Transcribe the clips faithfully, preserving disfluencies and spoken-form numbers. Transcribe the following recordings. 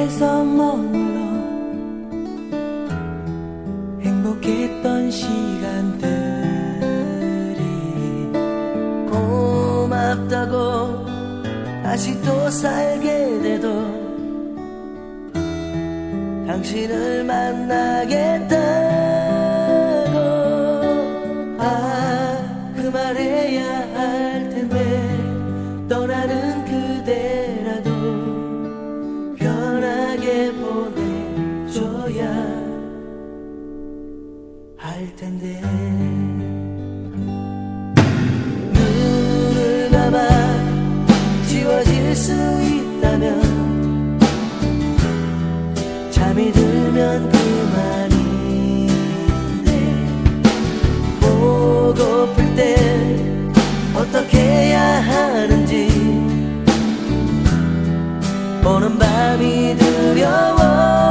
곁에서 머물러 행복했던 시간들이 고맙다고 다시 또 살게 돼도 당신을 만나겠다고 아, 그 말해야 할 텐데 떠나는 그대라도 편하게 보내줘야 할 텐데 눈을 감아 지워질 수 있다면 잠이 들면 그만인데 보고플 때 어떻게 해야 하는지 오는 밤이 두려워져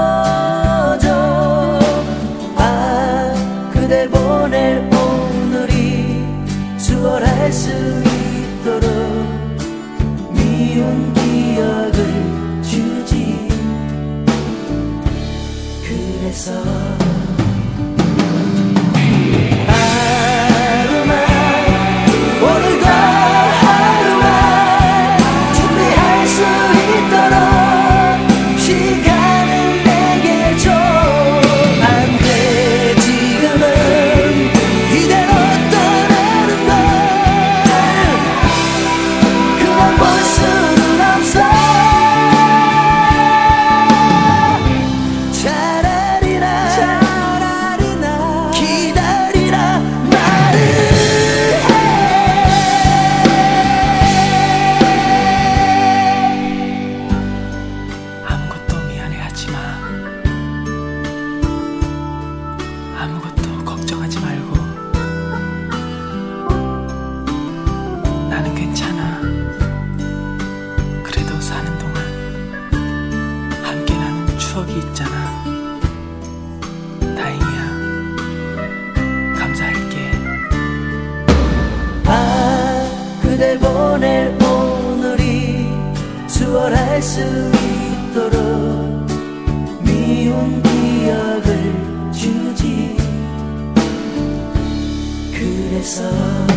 아 그댈 보낼 오늘이 수월할 수 있도록 미운 기억을 주지 그래서 하루만 오늘도 하루만 준비할 수 있도록 시간을 내게 줘 안 돼 지금은 이대로 떠나는 걸 그냥 볼 수는 없어 차라리 나 차라리 나 기다리라 말을 해 아무것도 미안해하지 마. 아무것도 걱정하지 말고. 나는 괜찮아. 그래도 사는 동안 함께 나눈 추억이 있잖아. 다행이야. 감사할게. 아 그댈 보낼 오늘이 수월할 수 있도록 미운 기억을 주지 그래서